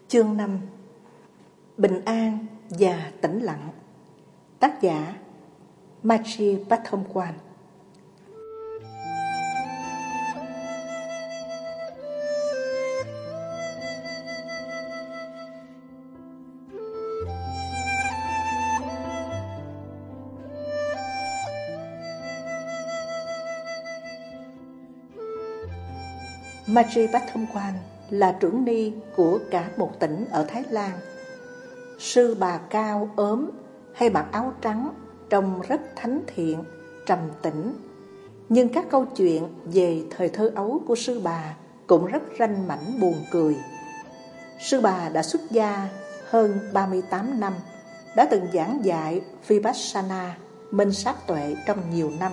Chương 5. Bình an và tĩnh lặng. Tác giả Machi Pathomkwan. Machi Pathomkwan là trưởng ni của cả một tỉnh ở Thái Lan. Sư bà cao ốm hay mặc áo trắng, trông rất thánh thiện, trầm tĩnh. Nhưng các câu chuyện về thời thơ ấu của sư bà cũng rất ranh mãnh buồn cười. Sư bà đã xuất gia hơn 38 năm, đã từng giảng dạy Vipassana, minh sát tuệ trong nhiều năm.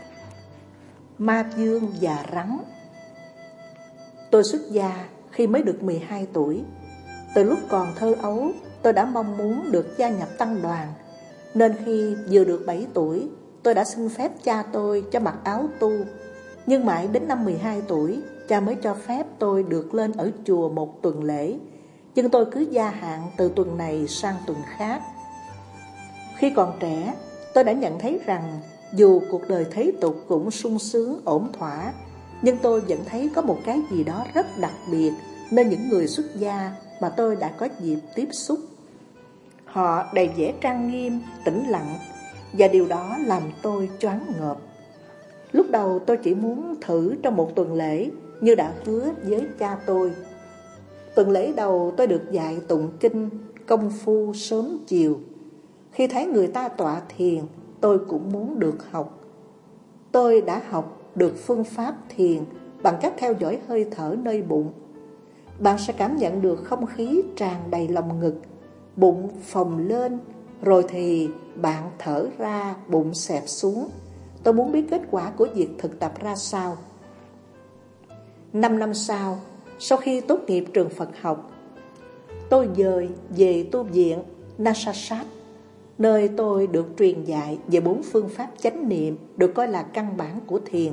Ma dương và rắn. Tôi xuất gia khi mới được 12 tuổi. Từ lúc còn thơ ấu, tôi đã mong muốn được gia nhập tăng đoàn, nên khi vừa được 7 tuổi, tôi đã xin phép cha tôi cho mặc áo tu. Nhưng mãi đến năm 12 tuổi, cha mới cho phép tôi được lên ở chùa một tuần lễ, nhưng tôi cứ gia hạn từ tuần này sang tuần khác. Khi còn trẻ, tôi đã nhận thấy rằng dù cuộc đời thế tục cũng sung sướng ổn thỏa, nhưng tôi vẫn thấy có một cái gì đó rất đặc biệt nên những người xuất gia mà tôi đã có dịp tiếp xúc. Họ đầy vẻ trang nghiêm, tĩnh lặng, và điều đó làm tôi choáng ngợp. Lúc đầu tôi chỉ muốn thử trong một tuần lễ như đã hứa với cha tôi. Tuần lễ đầu tôi được dạy tụng kinh, công phu sớm chiều. Khi thấy người ta tọa thiền, tôi cũng muốn được học. Tôi đã học được phương pháp thiền bằng cách theo dõi hơi thở nơi bụng. Bạn sẽ cảm nhận được không khí tràn đầy lồng ngực, bụng phồng lên, rồi thì bạn thở ra, bụng xẹp xuống. Tôi muốn biết kết quả của việc thực tập ra sao. 5 năm sau khi tốt nghiệp trường Phật học, tôi dời về tu viện Nasasat, nơi tôi được truyền dạy về 4 phương pháp chánh niệm được coi là căn bản của thiền.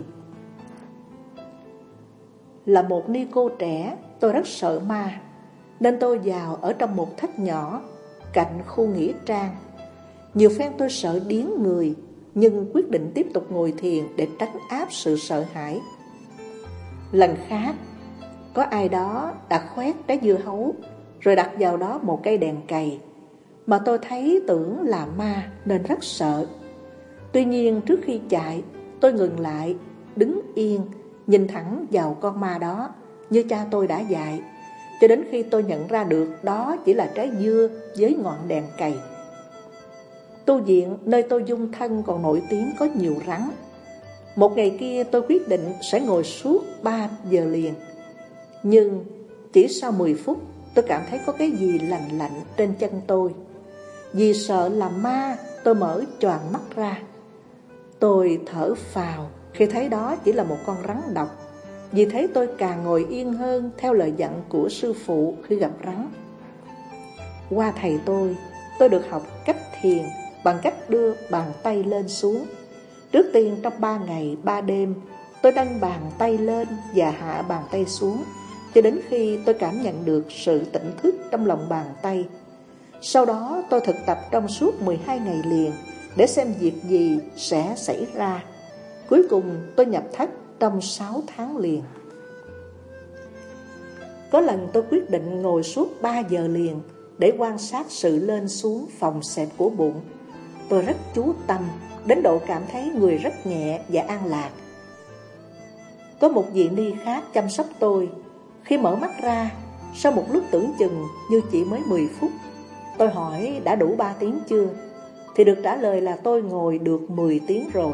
Là một ni cô trẻ, tôi rất sợ ma, nên tôi vào ở trong một thất nhỏ cạnh khu nghĩa trang. Nhiều phen tôi sợ điếng người, nhưng quyết định tiếp tục ngồi thiền để trấn áp sự sợ hãi. Lần khác, có ai đó đã khoét trái dưa hấu, rồi đặt vào đó một cây đèn cày, mà tôi thấy tưởng là ma nên rất sợ. Tuy nhiên trước khi chạy, tôi ngừng lại, đứng yên, nhìn thẳng vào con ma đó như cha tôi đã dạy, cho đến khi tôi nhận ra được đó chỉ là trái dưa với ngọn đèn cày. Tu viện nơi tôi dung thân còn nổi tiếng có nhiều rắn. Một ngày kia tôi quyết định sẽ ngồi suốt 3 giờ liền. Nhưng chỉ sau 10 phút tôi cảm thấy có cái gì lạnh lạnh trên chân tôi. Vì sợ là ma, tôi mở choàng mắt ra. Tôi thở phào khi thấy đó chỉ là một con rắn độc. Vì thế tôi càng ngồi yên hơn theo lời dặn của sư phụ khi gặp rắn. Qua thầy tôi được học cách thiền bằng cách đưa bàn tay lên xuống. Trước tiên trong 3 ngày 3 đêm, tôi nâng bàn tay lên và hạ bàn tay xuống, cho đến khi tôi cảm nhận được sự tỉnh thức trong lòng bàn tay. Sau đó tôi thực tập trong suốt 12 ngày liền để xem việc gì sẽ xảy ra. Cuối cùng tôi nhập thất trong 6 tháng liền. Có lần tôi quyết định ngồi suốt 3 giờ liền để quan sát sự lên xuống phồng xẹp của bụng. Tôi rất chú tâm, đến độ cảm thấy người rất nhẹ và an lạc. Có một vị ni khác chăm sóc tôi. Khi mở mắt ra, sau một lúc tưởng chừng như chỉ mới 10 phút, tôi hỏi đã đủ 3 tiếng chưa, thì được trả lời là tôi ngồi được 10 tiếng rồi.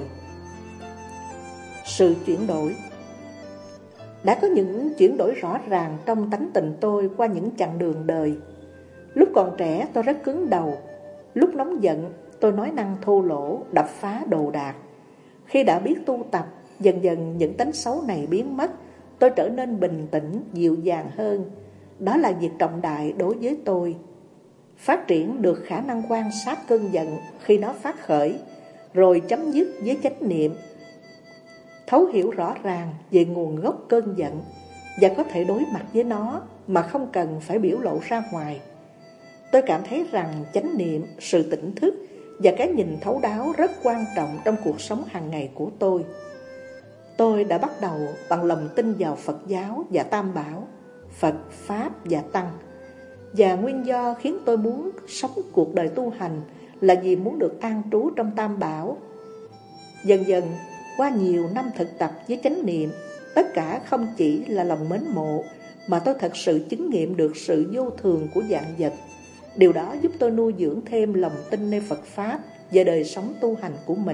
Sự chuyển đổi. Đã có những chuyển đổi rõ ràng trong tánh tình tôi qua những chặng đường đời. Lúc còn trẻ tôi rất cứng đầu. Lúc nóng giận tôi nói năng thô lỗ, đập phá đồ đạc. Khi đã biết tu tập, dần dần những tánh xấu này biến mất. Tôi trở nên bình tĩnh, dịu dàng hơn. Đó là việc trọng đại đối với tôi. Phát triển được khả năng quan sát cơn giận khi nó phát khởi, rồi chấm dứt với chánh niệm. Thấu hiểu rõ ràng về nguồn gốc cơn giận và có thể đối mặt với nó mà không cần phải biểu lộ ra ngoài. Tôi cảm thấy rằng chánh niệm, sự tỉnh thức và cái nhìn thấu đáo rất quan trọng trong cuộc sống hàng ngày của tôi. Tôi đã bắt đầu bằng lòng tin vào Phật giáo và Tam Bảo, Phật, Pháp và Tăng. Và nguyên do khiến tôi muốn sống cuộc đời tu hành là vì muốn được an trú trong Tam Bảo. Dần dần, qua nhiều năm thực tập với chánh niệm, tất cả không chỉ là lòng mến mộ, mà tôi thật sự chứng nghiệm được sự vô thường của vạn vật. Điều đó giúp tôi nuôi dưỡng thêm lòng tin nơi Phật Pháp và đời sống tu hành của mình.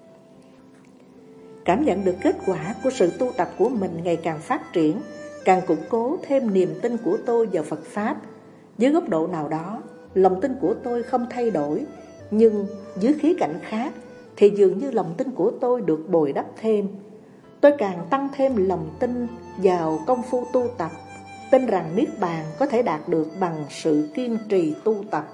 Cảm nhận được kết quả của sự tu tập của mình ngày càng phát triển, càng củng cố thêm niềm tin của tôi vào Phật Pháp. Dưới góc độ nào đó, lòng tin của tôi không thay đổi, nhưng dưới khía cạnh khác thì dường như lòng tin của tôi được bồi đắp thêm. Tôi càng tăng thêm lòng tin vào công phu tu tập, tin rằng Niết Bàn có thể đạt được bằng sự kiên trì tu tập.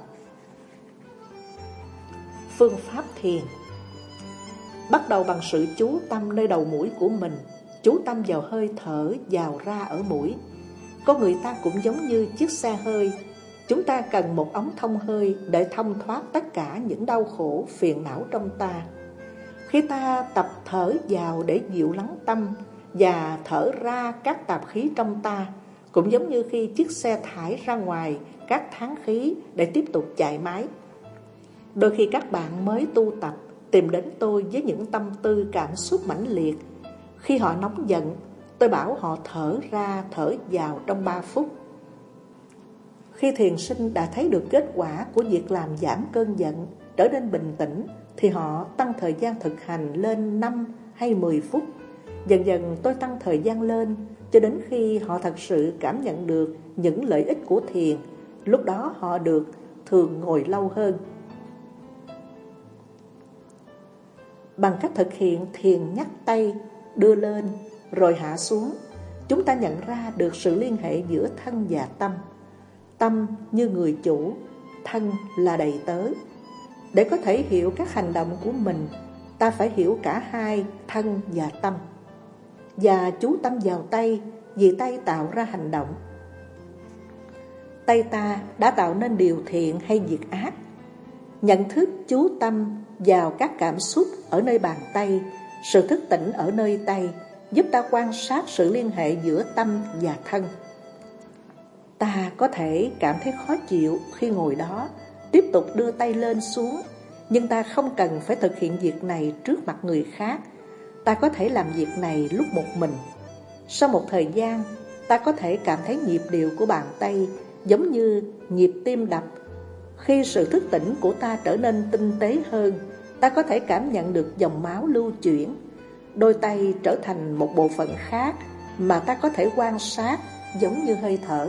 Phương pháp thiền. Bắt đầu bằng sự chú tâm nơi đầu mũi của mình, chú tâm vào hơi thở vào ra ở mũi. Con người ta cũng giống như chiếc xe hơi, chúng ta cần một ống thông hơi để thông thoát tất cả những đau khổ, phiền não trong ta. Khi ta tập thở vào để dịu lắng tâm và thở ra các tạp khí trong ta, cũng giống như khi chiếc xe thải ra ngoài các thán khí để tiếp tục chạy máy. Đôi khi các bạn mới tu tập tìm đến tôi với những tâm tư cảm xúc mãnh liệt. Khi họ nóng giận, tôi bảo họ thở ra thở vào trong 3 phút. Khi thiền sinh đã thấy được kết quả của việc làm giảm cơn giận, trở nên bình tĩnh, thì họ tăng thời gian thực hành lên 5 hay 10 phút. Dần dần tôi tăng thời gian lên cho đến khi họ thật sự cảm nhận được những lợi ích của thiền. Lúc đó họ được thường ngồi lâu hơn. Bằng cách thực hiện thiền nhắc tay, đưa lên rồi hạ xuống, chúng ta nhận ra được sự liên hệ giữa thân và tâm. Tâm như người chủ, thân là đầy tớ. Để có thể hiểu các hành động của mình, ta phải hiểu cả hai, thân và tâm. Và chú tâm vào tay, vì tay tạo ra hành động. Tay ta đã tạo nên điều thiện hay việc ác. Nhận thức chú tâm vào các cảm xúc ở nơi bàn tay, sự thức tỉnh ở nơi tay, giúp ta quan sát sự liên hệ giữa tâm và thân. Ta có thể cảm thấy khó chịu khi ngồi đó, tiếp tục đưa tay lên xuống, nhưng ta không cần phải thực hiện việc này trước mặt người khác. Ta có thể làm việc này lúc một mình. Sau một thời gian, ta có thể cảm thấy nhịp điệu của bàn tay giống như nhịp tim đập. Khi sự thức tỉnh của ta trở nên tinh tế hơn, ta có thể cảm nhận được dòng máu lưu chuyển. Đôi tay trở thành một bộ phận khác mà ta có thể quan sát giống như hơi thở.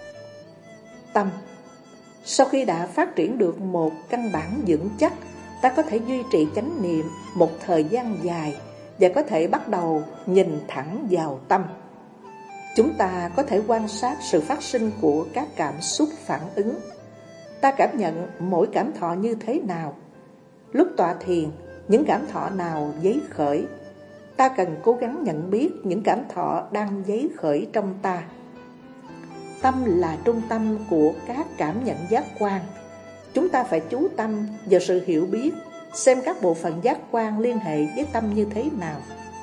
Tâm. Sau khi đã phát triển được một căn bản vững chắc, ta có thể duy trì chánh niệm một thời gian dài và có thể bắt đầu nhìn thẳng vào tâm. Chúng ta có thể quan sát sự phát sinh của các cảm xúc phản ứng. Ta cảm nhận mỗi cảm thọ như thế nào? Lúc tọa thiền, những cảm thọ nào dấy khởi? Ta cần cố gắng nhận biết những cảm thọ đang dấy khởi trong ta. Tâm là trung tâm của các cảm nhận giác quan. Chúng ta phải chú tâm vào sự hiểu biết, xem các bộ phận giác quan liên hệ với tâm như thế nào.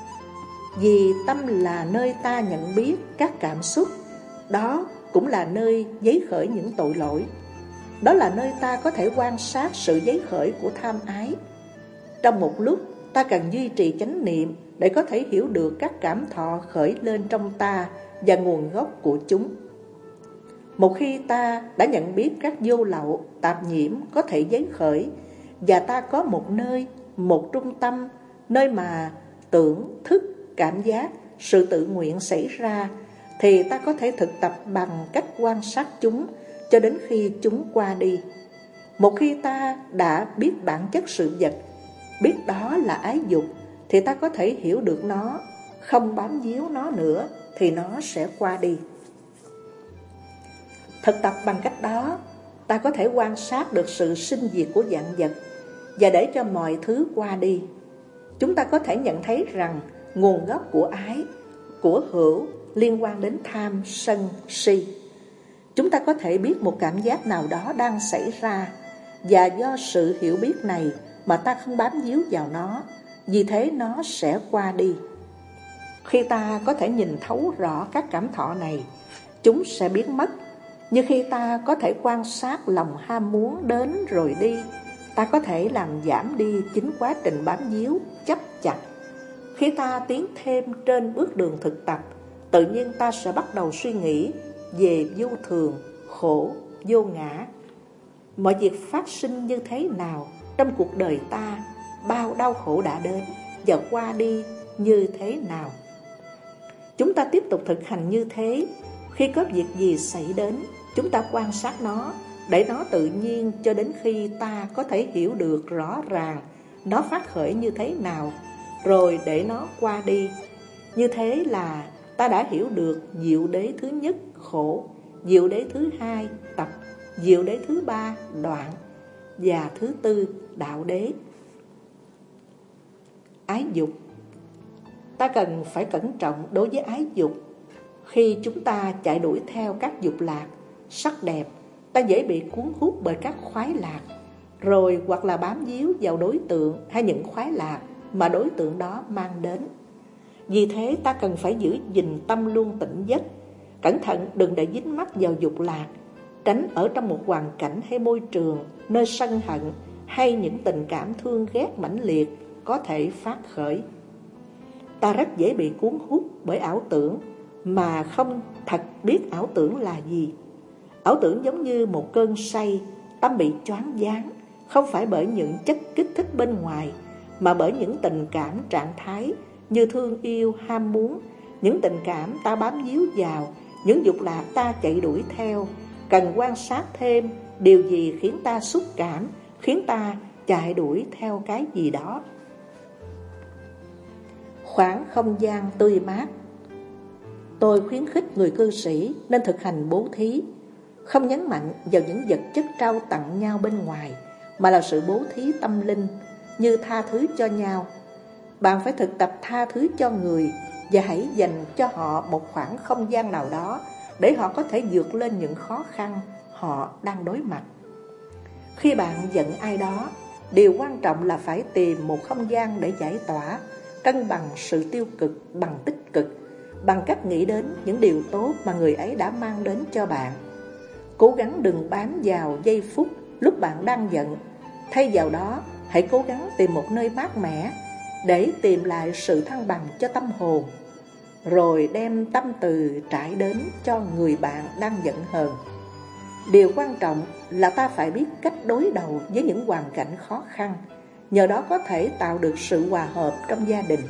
Vì tâm là nơi ta nhận biết các cảm xúc, đó cũng là nơi dấy khởi những tội lỗi. Đó là nơi ta có thể quan sát sự dấy khởi của tham ái. Trong một lúc, ta cần duy trì chánh niệm để có thể hiểu được các cảm thọ khởi lên trong ta và nguồn gốc của chúng. Một khi ta đã nhận biết các vô lậu, tạp nhiễm có thể dấy khởi, và ta có một nơi, một trung tâm, nơi mà tưởng, thức, cảm giác, sự tự nguyện xảy ra, thì ta có thể thực tập bằng cách quan sát chúng cho đến khi chúng qua đi. Một khi ta đã biết bản chất sự vật, biết đó là ái dục, thì ta có thể hiểu được nó, không bám víu nó nữa, thì nó sẽ qua đi. Thực tập bằng cách đó, ta có thể quan sát được sự sinh diệt của vạn vật và để cho mọi thứ qua đi. Chúng ta có thể nhận thấy rằng nguồn gốc của ái, của hữu liên quan đến tham, sân, si. Chúng ta có thể biết một cảm giác nào đó đang xảy ra, và do sự hiểu biết này mà ta không bám víu vào nó, vì thế nó sẽ qua đi. Khi ta có thể nhìn thấu rõ các cảm thọ này, chúng sẽ biến mất. Như khi ta có thể quan sát lòng ham muốn đến rồi đi, ta có thể làm giảm đi chính quá trình bám víu, chấp chặt. Khi ta tiến thêm trên bước đường thực tập, tự nhiên ta sẽ bắt đầu suy nghĩ về vô thường, khổ, vô ngã. Mọi việc phát sinh như thế nào trong cuộc đời ta, bao đau khổ đã đến và qua đi như thế nào. Chúng ta tiếp tục thực hành như thế. Khi có việc gì xảy đến, chúng ta quan sát nó, để nó tự nhiên cho đến khi ta có thể hiểu được rõ ràng nó phát khởi như thế nào, rồi để nó qua đi. Như thế là ta đã hiểu được diệu đế thứ nhất, khổ, diệu đế thứ hai, tập, diệu đế thứ ba, đoạn, và thứ tư, đạo đế. Ái dục. Ta cần phải cẩn trọng đối với ái dục. Khi chúng ta chạy đuổi theo các dục lạc, sắc đẹp, ta dễ bị cuốn hút bởi các khoái lạc, rồi hoặc là bám víu vào đối tượng hay những khoái lạc mà đối tượng đó mang đến. Vì thế ta cần phải giữ gìn tâm luôn tỉnh giấc, cẩn thận đừng để dính mắc vào dục lạc, tránh ở trong một hoàn cảnh hay môi trường nơi sân hận hay những tình cảm thương ghét mãnh liệt có thể phát khởi. Ta rất dễ bị cuốn hút bởi ảo tưởng mà không thật biết ảo tưởng là gì. Ảo tưởng giống như một cơn say, tâm bị choáng váng, không phải bởi những chất kích thích bên ngoài, mà bởi những tình cảm trạng thái như thương yêu, ham muốn, những tình cảm ta bám víu vào, những dục lạc ta chạy đuổi theo. Cần quan sát thêm điều gì khiến ta xúc cảm, khiến ta chạy đuổi theo cái gì đó. Khoảng không gian tươi mát. Tôi khuyến khích người cư sĩ nên thực hành bố thí, không nhấn mạnh vào những vật chất trao tặng nhau bên ngoài, mà là sự bố thí tâm linh, như tha thứ cho nhau. Bạn phải thực tập tha thứ cho người, và hãy dành cho họ một khoảng không gian nào đó để họ có thể vượt lên những khó khăn họ đang đối mặt. Khi bạn giận ai đó, điều quan trọng là phải tìm một không gian để giải tỏa, cân bằng sự tiêu cực bằng tích cực, bằng cách nghĩ đến những điều tốt mà người ấy đã mang đến cho bạn. Cố gắng đừng bám vào giây phút lúc bạn đang giận. Thay vào đó, hãy cố gắng tìm một nơi mát mẻ để tìm lại sự thăng bằng cho tâm hồn, rồi đem tâm từ trải đến cho người bạn đang giận hờn. Điều quan trọng là ta phải biết cách đối đầu với những hoàn cảnh khó khăn, nhờ đó có thể tạo được sự hòa hợp trong gia đình.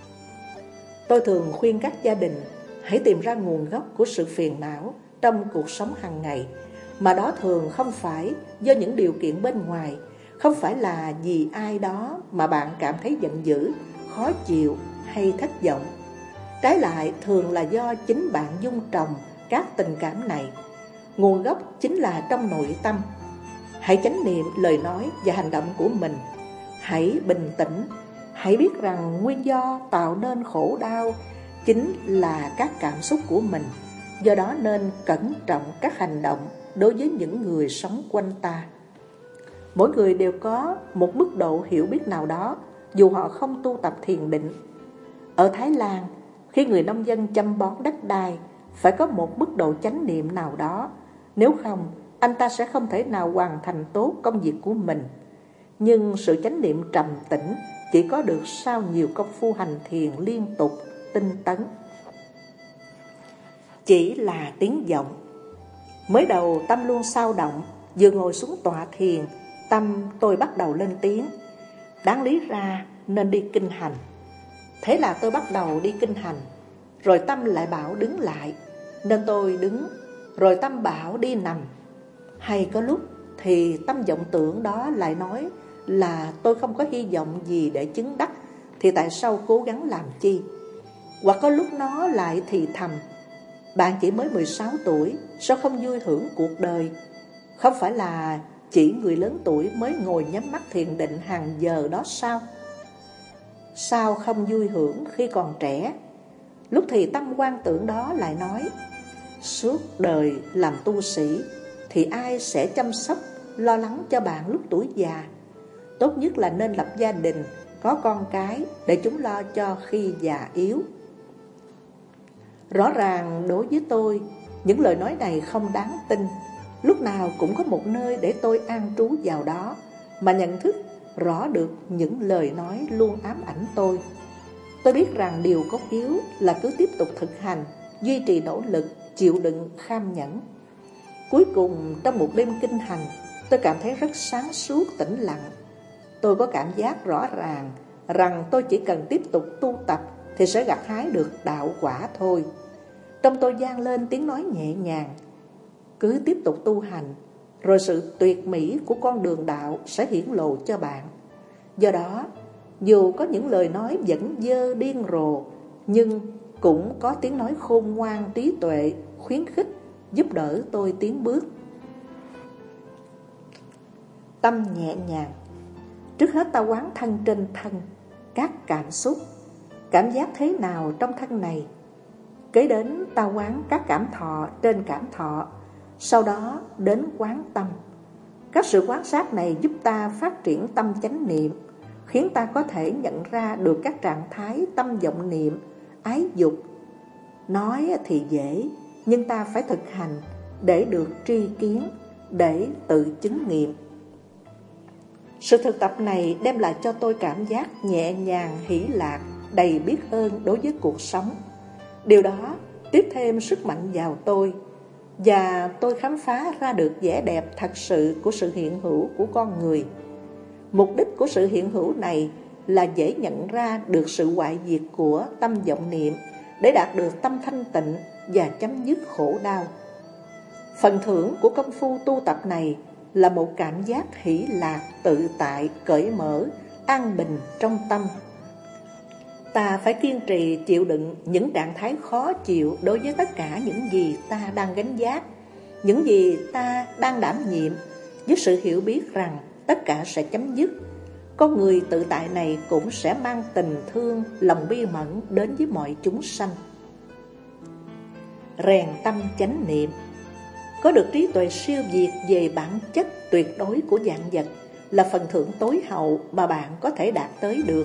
Tôi thường khuyên các gia đình hãy tìm ra nguồn gốc của sự phiền não trong cuộc sống hàng ngày, mà đó thường không phải do những điều kiện bên ngoài, không phải là vì ai đó mà bạn cảm thấy giận dữ, khó chịu hay thất vọng. Trái lại, thường là do chính bạn dung trồng các tình cảm này. Nguồn gốc chính là trong nội tâm. Hãy chánh niệm lời nói và hành động của mình. Hãy bình tĩnh. Hãy biết rằng nguyên do tạo nên khổ đau chính là các cảm xúc của mình. Do đó nên cẩn trọng các hành động đối với những người sống quanh ta. Mỗi người đều có một mức độ hiểu biết nào đó, dù họ không tu tập thiền định. Ở Thái Lan, khi người nông dân chăm bón đất đai, phải có một mức độ chánh niệm nào đó, nếu không, anh ta sẽ không thể nào hoàn thành tốt công việc của mình. Nhưng sự chánh niệm trầm tĩnh chỉ có được sau nhiều công phu hành thiền liên tục, tinh tấn. Chỉ là tiếng vọng. Mới đầu tâm luôn xao động, vừa ngồi xuống tọa thiền, tâm tôi bắt đầu lên tiếng. Đáng lý ra nên đi kinh hành. Thế là tôi bắt đầu đi kinh hành, rồi tâm lại bảo đứng lại, nên tôi đứng, rồi tâm bảo đi nằm. Hay có lúc thì tâm vọng tưởng đó lại nói là tôi không có hy vọng gì để chứng đắc, thì tại sao cố gắng làm chi? Hoặc có lúc nó lại thì thầm, bạn chỉ mới 16 tuổi, sao không vui hưởng cuộc đời? Không phải là chỉ người lớn tuổi mới ngồi nhắm mắt thiền định hàng giờ đó sao? Sao không vui hưởng khi còn trẻ? Lúc thì tâm quan tưởng đó lại nói, Suốt đời làm tu sĩ thì ai sẽ chăm sóc, lo lắng cho bạn lúc tuổi già? Tốt nhất là nên lập gia đình, có con cái để chúng lo cho khi già yếu. Rõ ràng đối với tôi, những lời nói này không đáng tin. Lúc nào cũng có một nơi để tôi an trú vào đó, mà nhận thức rõ được những lời nói luôn ám ảnh tôi. Tôi biết rằng điều cốt yếu là cứ tiếp tục thực hành, duy trì nỗ lực, chịu đựng, kham nhẫn. Cuối cùng trong một đêm kinh hành, tôi cảm thấy rất sáng suốt, tĩnh lặng. Tôi có cảm giác rõ ràng rằng tôi chỉ cần tiếp tục tu tập thì sẽ gặt hái được đạo quả thôi. Trong tôi vang lên tiếng nói nhẹ nhàng: cứ tiếp tục tu hành, rồi sự tuyệt mỹ của con đường đạo sẽ hiển lộ cho bạn. Do đó, dù có những lời nói dẫn dơ điên rồ, nhưng cũng có tiếng nói khôn ngoan trí tuệ, khuyến khích, giúp đỡ tôi tiến bước. Tâm nhẹ nhàng. Trước hết ta quán thân trên thân, các cảm xúc, cảm giác thế nào trong thân này. Kế đến ta quán các cảm thọ trên cảm thọ, sau đó đến quán tâm. Các sự quan sát này giúp ta phát triển tâm chánh niệm, khiến ta có thể nhận ra được các trạng thái tâm vọng niệm, ái dục. Nói thì dễ, nhưng ta phải thực hành để được tri kiến, để tự chứng nghiệm. Sự thực tập này đem lại cho tôi cảm giác nhẹ nhàng, hỷ lạc, đầy biết ơn đối với cuộc sống. Điều đó tiếp thêm sức mạnh vào tôi, và tôi khám phá ra được vẻ đẹp thật sự của sự hiện hữu của con người. Mục đích của sự hiện hữu này là dễ nhận ra được sự hoại diệt của tâm vọng niệm, để đạt được tâm thanh tịnh và chấm dứt khổ đau. Phần thưởng của công phu tu tập này là một cảm giác hỷ lạc, tự tại, cởi mở, an bình trong tâm. Ta phải kiên trì chịu đựng những trạng thái khó chịu đối với tất cả những gì ta đang gánh vác, những gì ta đang đảm nhiệm, với sự hiểu biết rằng tất cả sẽ chấm dứt. Con người tự tại này cũng sẽ mang tình thương, lòng bi mẫn đến với mọi chúng sanh. Rèn tâm chánh niệm. Có được trí tuệ siêu việt về bản chất tuyệt đối của vạn vật là phần thưởng tối hậu mà bạn có thể đạt tới được.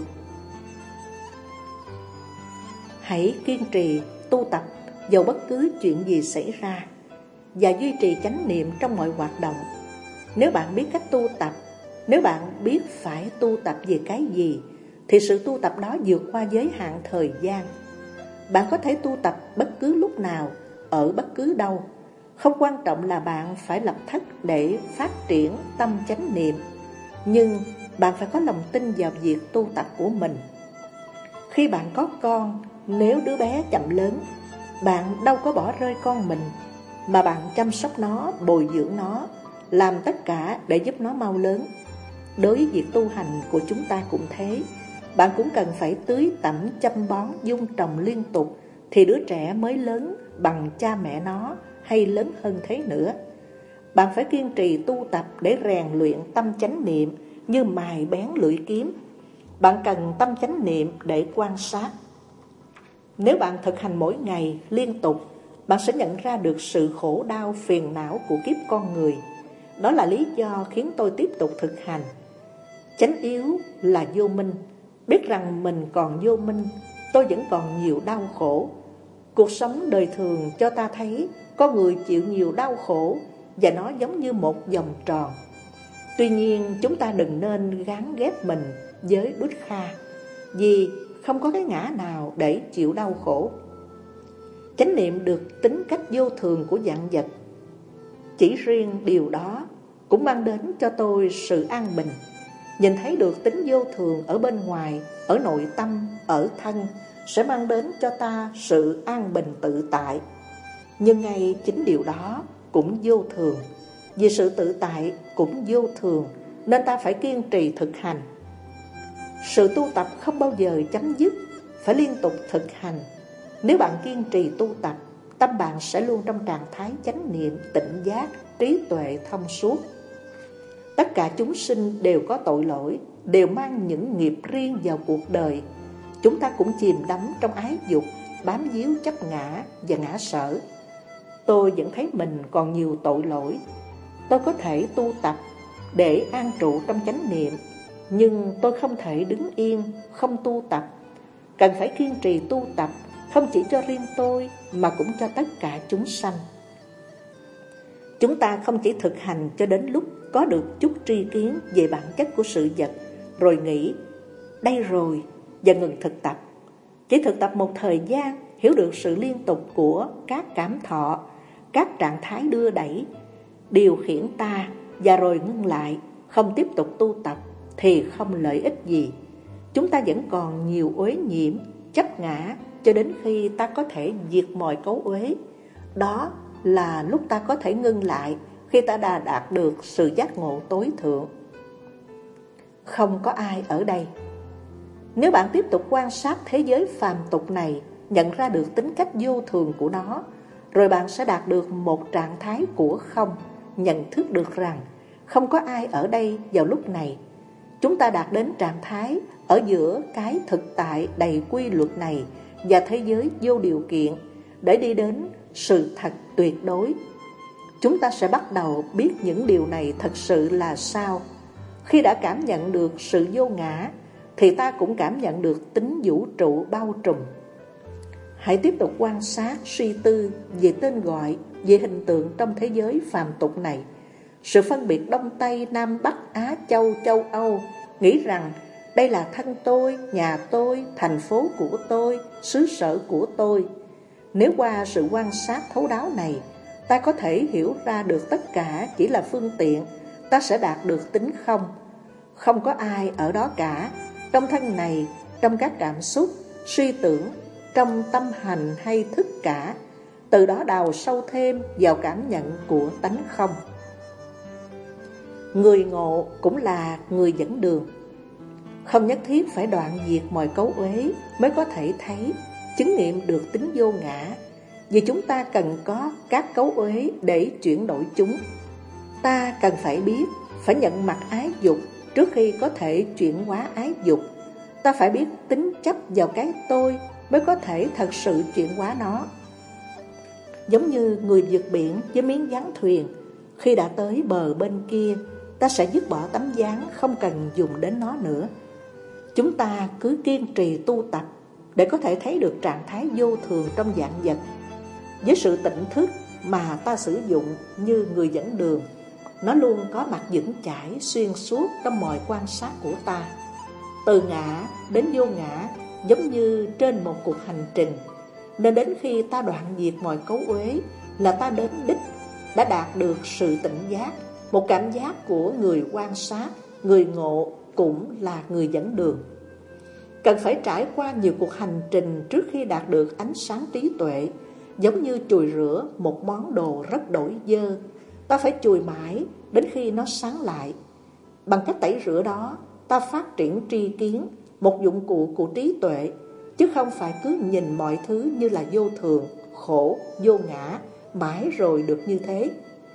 Hãy kiên trì tu tập dầu bất cứ chuyện gì xảy ra, và duy trì chánh niệm trong mọi hoạt động. Nếu bạn biết cách tu tập, nếu bạn biết phải tu tập về cái gì, thì sự tu tập đó vượt qua giới hạn thời gian. Bạn có thể tu tập bất cứ lúc nào, ở bất cứ đâu. Không quan trọng là bạn phải lập thất để phát triển tâm chánh niệm, nhưng bạn phải có lòng tin vào việc tu tập của mình. Khi bạn có con, nếu đứa bé chậm lớn, bạn đâu có bỏ rơi con mình, mà bạn chăm sóc nó, bồi dưỡng nó, làm tất cả để giúp nó mau lớn. Đối với việc tu hành của chúng ta cũng thế. Bạn cũng cần phải tưới tẩm, chăm bón, dung trồng liên tục, thì đứa trẻ mới lớn bằng cha mẹ nó, hay lớn hơn thế nữa. Bạn phải kiên trì tu tập để rèn luyện tâm chánh niệm như mài bén lưỡi kiếm. Bạn cần tâm chánh niệm để quan sát. Nếu bạn thực hành mỗi ngày liên tục, bạn sẽ nhận ra được sự khổ đau phiền não của kiếp con người. Đó là lý do khiến tôi tiếp tục thực hành. Chánh yếu là vô minh. Biết rằng mình còn vô minh, tôi vẫn còn nhiều đau khổ. Cuộc sống đời thường cho ta thấy có người chịu nhiều đau khổ, và nó giống như một vòng tròn. Tuy nhiên chúng ta đừng nên gán ghép mình với Dukkha, vì không có cái ngã nào để chịu đau khổ. Chánh niệm được tính cách vô thường của vạn vật. Chỉ riêng điều đó cũng mang đến cho tôi sự an bình. Nhìn thấy được tính vô thường ở bên ngoài, ở nội tâm, ở thân, sẽ mang đến cho ta sự an bình tự tại. Nhưng ngay chính điều đó cũng vô thường. Vì sự tự tại cũng vô thường, nên ta phải kiên trì thực hành. Sự tu tập không bao giờ chấm dứt, phải liên tục thực hành. Nếu bạn kiên trì tu tập, tâm bạn sẽ luôn trong trạng thái chánh niệm, tỉnh giác, trí tuệ thông suốt. Tất cả chúng sinh đều có tội lỗi, đều mang những nghiệp riêng vào cuộc đời. Chúng ta cũng chìm đắm trong ái dục, bám víu chấp ngã và ngã sở. tôi vẫn thấy mình còn nhiều tội lỗi. Tôi có thể tu tập để an trụ trong chánh niệm, nhưng tôi không thể đứng yên không tu tập. Cần phải kiên trì tu tập, không chỉ cho riêng tôi mà cũng cho tất cả chúng sanh. Chúng ta không chỉ thực hành cho đến lúc có được chút tri kiến về bản chất của sự vật, rồi nghĩ đây rồi và ngừng thực tập. Chỉ thực tập một thời gian, hiểu được sự liên tục của các cảm thọ, các trạng thái đưa đẩy, điều khiển ta, và rồi ngưng lại, không tiếp tục tu tập thì không lợi ích gì. Chúng ta vẫn còn nhiều uế nhiễm, chấp ngã, cho đến khi ta có thể diệt mọi cấu uế. Đó là lúc ta có thể ngưng lại, khi ta đã đạt được sự giác ngộ tối thượng. Không có ai ở đây. Nếu bạn tiếp tục quan sát thế giới phàm tục này, nhận ra được tính cách vô thường của nó, rồi bạn sẽ đạt được một trạng thái của không, nhận thức được rằng không có ai ở đây vào lúc này. Chúng ta đạt đến trạng thái ở giữa cái thực tại đầy quy luật này và thế giới vô điều kiện để đi đến sự thật tuyệt đối. Chúng ta sẽ bắt đầu biết những điều này thật sự là sao. Khi đã cảm nhận được sự vô ngã, thì ta cũng cảm nhận được tính vũ trụ bao trùm. Hãy tiếp tục quan sát, suy tư về tên gọi, về hình tượng trong thế giới phàm tục này. Sự phân biệt Đông Tây, Nam Bắc, Á Châu, Châu Âu, nghĩ rằng đây là thân tôi, nhà tôi, thành phố của tôi, xứ sở của tôi. Nếu qua sự quan sát thấu đáo này, ta có thể hiểu ra được tất cả chỉ là phương tiện, ta sẽ đạt được tính không. Không có ai ở đó cả, trong thân này, trong các cảm xúc, suy tưởng, trong tâm hành hay thức cả. Từ đó đào sâu thêm vào cảm nhận của tánh không. Người ngộ cũng là người dẫn đường. Không nhất thiết phải đoạn diệt mọi cấu uế mới có thể thấy, chứng nghiệm được tính vô ngã, vì chúng ta cần có các cấu uế để chuyển đổi chúng. Ta cần phải biết, phải nhận mặt ái dục trước khi có thể chuyển hóa ái dục. Ta phải biết tính chấp vào cái tôi mới có thể thật sự chuyển hóa nó. Giống như người vượt biển với miếng dán thuyền, khi đã tới bờ bên kia, ta sẽ dứt bỏ tấm dán, không cần dùng đến nó nữa. Chúng ta cứ kiên trì tu tập để có thể thấy được trạng thái vô thường trong vạn vật. Với sự tỉnh thức mà ta sử dụng như người dẫn đường, nó luôn có mặt vững chãi xuyên suốt trong mọi quan sát của ta. Từ ngã đến vô ngã giống như trên một cuộc hành trình, nên đến khi ta đoạn diệt mọi cấu uế là ta đến đích, đã đạt được sự tỉnh giác, một cảm giác của người quan sát. Người ngộ cũng là người dẫn đường. Cần phải trải qua nhiều cuộc hành trình trước khi đạt được ánh sáng trí tuệ. Giống như chùi rửa một món đồ rất đổi dơ, ta phải chùi mãi đến khi nó sáng lại. Bằng cách tẩy rửa đó, ta phát triển tri kiến, một dụng cụ của trí tuệ, chứ không phải cứ nhìn mọi thứ như là vô thường, khổ, vô ngã, mãi rồi được như thế.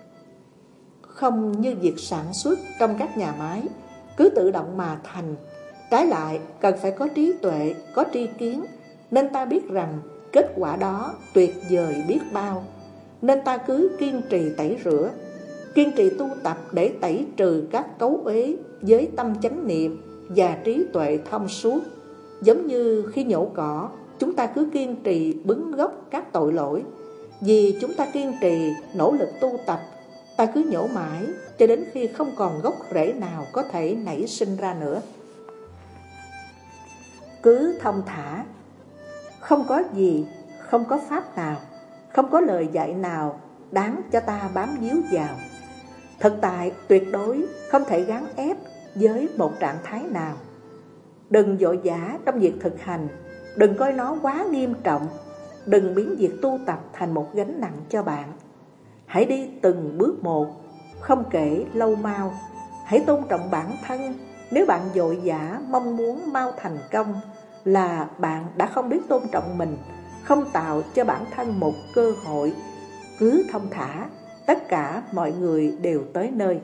Không như việc sản xuất trong các nhà máy, cứ tự động mà thành. Trái lại, cần phải có trí tuệ, có tri kiến, nên ta biết rằng kết quả đó tuyệt vời biết bao. Nên ta cứ kiên trì tẩy rửa, kiên trì tu tập để tẩy trừ các cấu uế với tâm chánh niệm và trí tuệ thông suốt. Giống như khi nhổ cỏ, chúng ta cứ kiên trì bứng gốc các tội lỗi. Vì chúng ta kiên trì nỗ lực tu tập, ta cứ nhổ mãi cho đến khi không còn gốc rễ nào có thể nảy sinh ra nữa. Cứ thông thả. Không có gì, không có pháp nào, không có lời dạy nào đáng cho ta bám víu vào. Thực tại tuyệt đối không thể gắn ép với một trạng thái nào. Đừng vội vã trong việc thực hành, đừng coi nó quá nghiêm trọng, đừng biến việc tu tập thành một gánh nặng cho bạn. Hãy đi từng bước một, không kể lâu mau. Hãy tôn trọng bản thân. Nếu bạn vội vã mong muốn mau thành công là bạn đã không biết tôn trọng mình, không tạo cho bản thân một cơ hội. Cứ thông thả, tất cả mọi người đều tới nơi.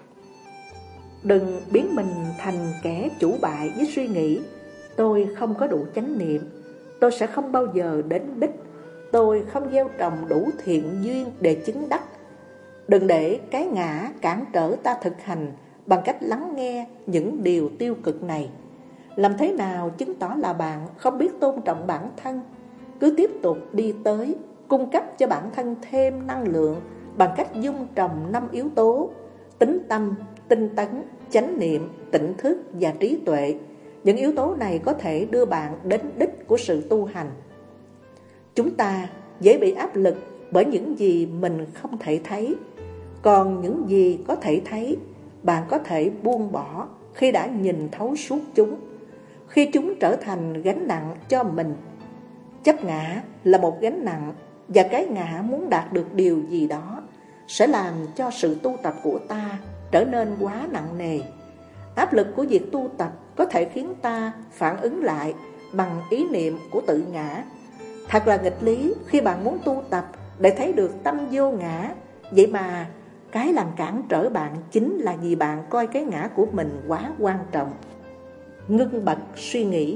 Đừng biến mình thành kẻ chủ bại với suy nghĩ tôi không có đủ chánh niệm, tôi sẽ không bao giờ đến đích, tôi không gieo trồng đủ thiện duyên để chứng đắc. Đừng để cái ngã cản trở ta thực hành bằng cách lắng nghe những điều tiêu cực này. Làm thế nào chứng tỏ là bạn không biết tôn trọng bản thân? Cứ tiếp tục đi tới, cung cấp cho bản thân thêm năng lượng bằng cách dung trồng 5 yếu tố: tín tâm, tinh tấn, chánh niệm, tỉnh thức và trí tuệ. Những yếu tố này có thể đưa bạn đến đích của sự tu hành. Chúng ta dễ bị áp lực bởi những gì mình không thể thấy. Còn những gì có thể thấy, bạn có thể buông bỏ khi đã nhìn thấu suốt chúng, khi chúng trở thành gánh nặng cho mình. Chấp ngã là một gánh nặng, và cái ngã muốn đạt được điều gì đó sẽ làm cho sự tu tập của ta trở nên quá nặng nề. Áp lực của việc tu tập có thể khiến ta phản ứng lại bằng ý niệm của tự ngã. Thật là nghịch lý khi bạn muốn tu tập để thấy được tâm vô ngã, vậy mà cái làm cản trở bạn chính là vì bạn coi cái ngã của mình quá quan trọng. Ngưng bặt suy nghĩ.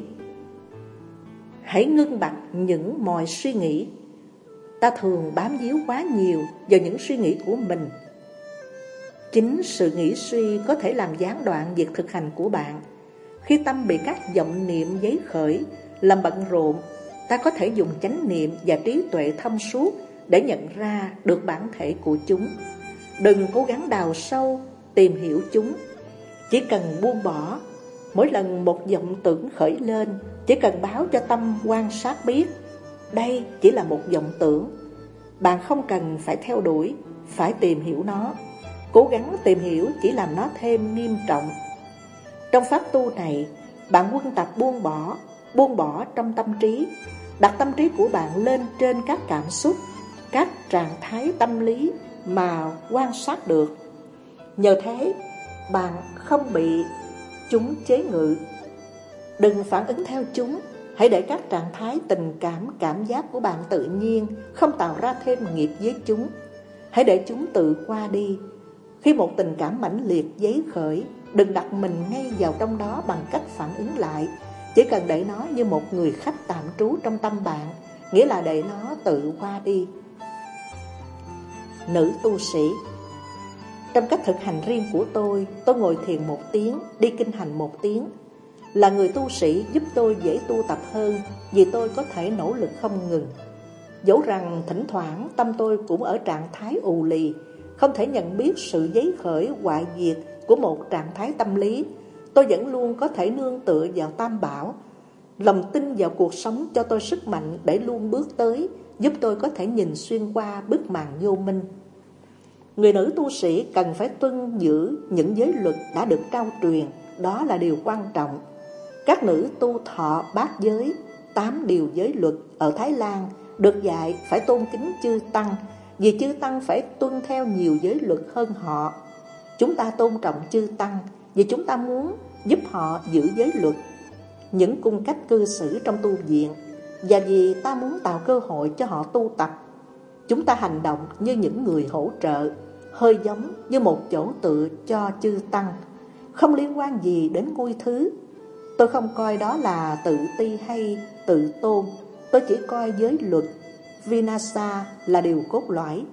Hãy ngưng bặt những mọi suy nghĩ. Ta thường bám víu quá nhiều vào những suy nghĩ của mình. Chính sự nghĩ suy có thể làm gián đoạn việc thực hành của bạn. Khi tâm bị các vọng niệm giấy khởi làm bận rộn, ta có thể dùng chánh niệm và trí tuệ thông suốt để nhận ra được bản thể của chúng. Đừng cố gắng đào sâu, tìm hiểu chúng. Chỉ cần buông bỏ. Mỗi lần một vọng tưởng khởi lên, chỉ cần báo cho tâm quan sát biết đây chỉ là một vọng tưởng. Bạn không cần phải theo đuổi, phải tìm hiểu nó. Cố gắng tìm hiểu chỉ làm nó thêm nghiêm trọng. Trong pháp tu này, bạn quân tập buông bỏ trong tâm trí. Đặt tâm trí của bạn lên trên các cảm xúc, các trạng thái tâm lý mà quan sát được. Nhờ thế, bạn không bị chúng chế ngự. Đừng phản ứng theo chúng. Hãy để các trạng thái tình cảm, cảm giác của bạn tự nhiên, không tạo ra thêm nghiệp với chúng. Hãy để chúng tự qua đi. Khi một tình cảm mãnh liệt giấy khởi, đừng đặt mình ngay vào trong đó bằng cách phản ứng lại. Chỉ cần để nó như một người khách tạm trú trong tâm bạn, nghĩa là để nó tự qua đi. Nữ tu sĩ. Trong cách thực hành riêng của tôi ngồi thiền 1 tiếng, đi kinh hành 1 tiếng. Là người tu sĩ giúp tôi dễ tu tập hơn, vì tôi có thể nỗ lực không ngừng. Dẫu rằng thỉnh thoảng tâm tôi cũng ở trạng thái ù lì, không thể nhận biết sự giấy khởi hoại diệt của một trạng thái tâm lý, tôi vẫn luôn có thể nương tựa vào Tam Bảo. Lòng tin vào cuộc sống cho tôi sức mạnh để luôn bước tới, giúp tôi có thể nhìn xuyên qua bức màn vô minh. Người nữ tu sĩ cần phải tuân giữ những giới luật đã được trao truyền, đó là điều quan trọng. Các nữ tu thọ bát giới, 8 điều giới luật ở Thái Lan được dạy phải tôn kính chư Tăng, vì chư Tăng phải tuân theo nhiều giới luật hơn họ. Chúng ta tôn trọng chư Tăng vì chúng ta muốn giúp họ giữ giới luật, những cung cách cư xử trong tu viện, và vì ta muốn tạo cơ hội cho họ tu tập. Chúng ta hành động như những người hỗ trợ, hơi giống như một chỗ tựa cho chư Tăng, không liên quan gì đến ngôi thứ. Tôi không coi đó là tự ti hay tự tôn, tôi chỉ coi giới luật Vinasa là điều cốt lõi.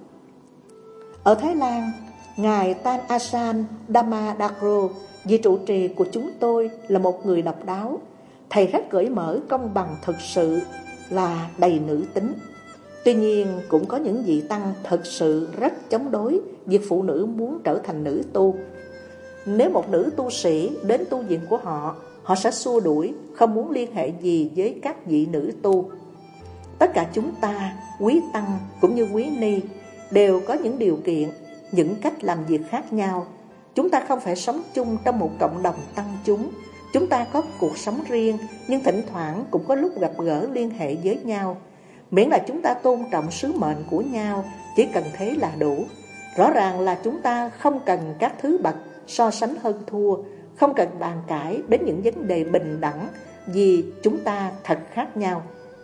Ở Thái Lan, Ngài Tan Asan Dhammadagro, vị trụ trì của chúng tôi, là một người độc đáo. Thầy rất cởi mở, công bằng, thực sự là đầy nữ tính. Tuy nhiên cũng có những vị tăng thực sự rất chống đối việc phụ nữ muốn trở thành nữ tu. Nếu một nữ tu sĩ đến tu viện của họ, họ sẽ xua đuổi, không muốn liên hệ gì với các vị nữ tu. Tất cả chúng ta, quý tăng cũng như quý ni, đều có những điều kiện, những cách làm việc khác nhau. Chúng ta không phải sống chung trong một cộng đồng tăng chúng. Chúng ta có cuộc sống riêng, nhưng thỉnh thoảng cũng có lúc gặp gỡ liên hệ với nhau. Miễn là chúng ta tôn trọng sứ mệnh của nhau, chỉ cần thế là đủ. Rõ ràng là chúng ta không cần các thứ bậc so sánh hơn thua, không cần bàn cãi đến những vấn đề bình đẳng, vì chúng ta thật khác nhau.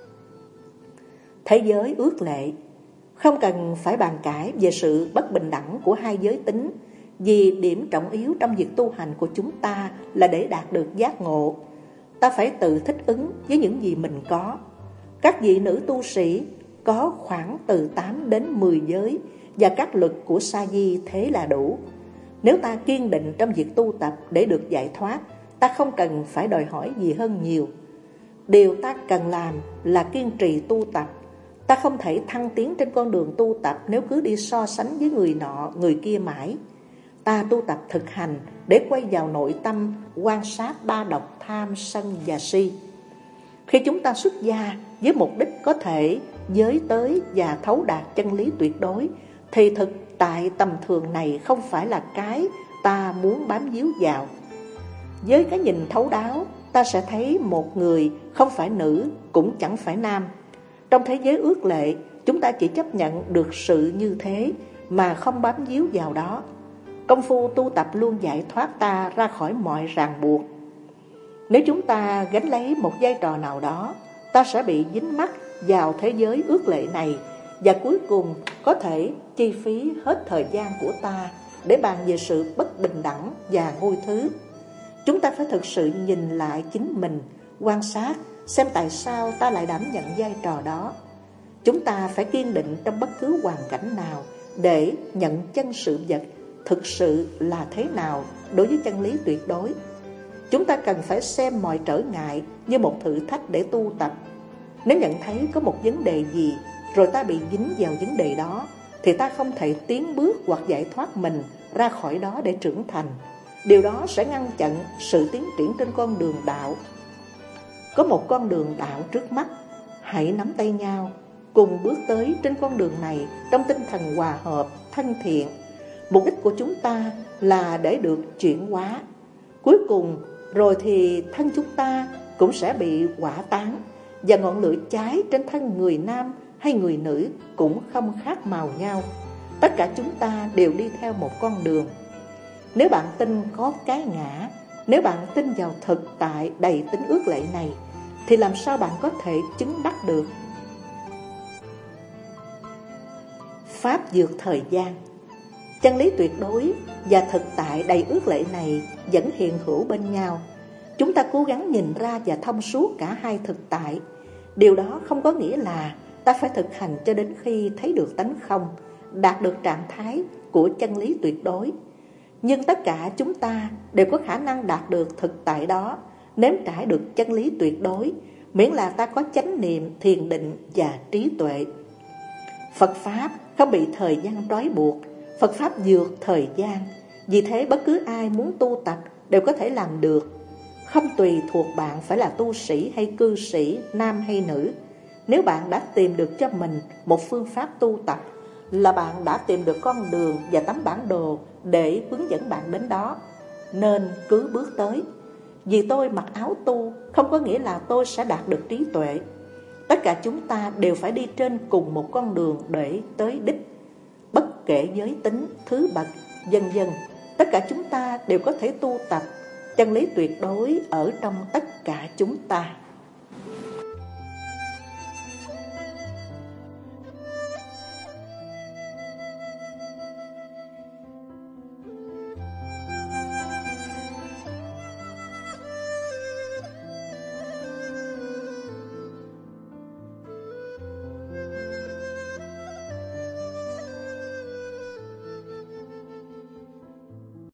Thế giới ước lệ. Không cần phải bàn cãi về sự bất bình đẳng của hai giới tính, vì điểm trọng yếu trong việc tu hành của chúng ta là để đạt được giác ngộ. Ta phải tự thích ứng với những gì mình có. Các vị nữ tu sĩ có khoảng từ 8 đến 10 giới và các luật của Sa Di thế là đủ. Nếu ta kiên định trong việc tu tập để được giải thoát, ta không cần phải đòi hỏi gì hơn nhiều. Điều ta cần làm là kiên trì tu tập. Ta không thể thăng tiến trên con đường tu tập nếu cứ đi so sánh với người nọ, người kia mãi. Ta tu tập thực hành để quay vào nội tâm, quan sát ba độc tham, sân và si. Khi chúng ta xuất gia với mục đích có thể giới tới và thấu đạt chân lý tuyệt đối, thì thực tại tầm thường này không phải là cái ta muốn bám víu vào. Với cái nhìn thấu đáo, ta sẽ thấy một người không phải nữ cũng chẳng phải nam. Trong thế giới ước lệ, chúng ta chỉ chấp nhận được sự như thế mà không bám víu vào đó. Công phu tu tập luôn giải thoát ta ra khỏi mọi ràng buộc. Nếu chúng ta gánh lấy một vai trò nào đó, ta sẽ bị dính mắc vào thế giới ước lệ này, và cuối cùng có thể chi phí hết thời gian của ta để bàn về sự bất bình đẳng và ngôi thứ. Chúng ta phải thực sự nhìn lại chính mình, quan sát xem tại sao ta lại đảm nhận vai trò đó. Chúng ta phải kiên định trong bất cứ hoàn cảnh nào để nhận chân sự vật thực sự là thế nào đối với chân lý tuyệt đối. Chúng ta cần phải xem mọi trở ngại như một thử thách để tu tập. Nếu nhận thấy có một vấn đề gì rồi ta bị dính vào vấn đề đó, thì ta không thể tiến bước hoặc giải thoát mình ra khỏi đó để trưởng thành. Điều đó sẽ ngăn chặn sự tiến triển trên con đường đạo. Có một con đường đạo trước mắt, hãy nắm tay nhau, cùng bước tới trên con đường này trong tinh thần hòa hợp, thân thiện. Mục đích của chúng ta là để được chuyển hóa. Cuối cùng rồi thì thân chúng ta cũng sẽ bị hỏa táng, và ngọn lửa cháy trên thân người nam hay người nữ cũng không khác màu nhau. Tất cả chúng ta đều đi theo một con đường. Nếu bạn tin có cái ngã, nếu bạn tin vào thực tại đầy tính ước lệ này, thì làm sao bạn có thể chứng đắc được? Pháp vượt thời gian. Chân lý tuyệt đối và thực tại đầy ước lệ này vẫn hiện hữu bên nhau. Chúng ta cố gắng nhìn ra và thông suốt cả hai thực tại. Điều đó không có nghĩa là ta phải thực hành cho đến khi thấy được tánh không, đạt được trạng thái của chân lý tuyệt đối. Nhưng tất cả chúng ta đều có khả năng đạt được thực tại đó, nếm trải được chân lý tuyệt đối, miễn là ta có chánh niệm, thiền định và trí tuệ. Phật Pháp không bị thời gian trói buộc, Phật Pháp vượt thời gian. Vì thế bất cứ ai muốn tu tập đều có thể làm được, không tùy thuộc bạn phải là tu sĩ hay cư sĩ, nam hay nữ. Nếu bạn đã tìm được cho mình một phương pháp tu tập, là bạn đã tìm được con đường và tấm bản đồ để hướng dẫn bạn đến đó, nên cứ bước tới. Vì tôi mặc áo tu không có nghĩa là tôi sẽ đạt được trí tuệ. Tất cả chúng ta đều phải đi trên cùng một con đường để tới đích. Bất kể giới tính, thứ bậc, vân vân, tất cả chúng ta đều có thể tu tập. Chân lý tuyệt đối ở trong tất cả chúng ta.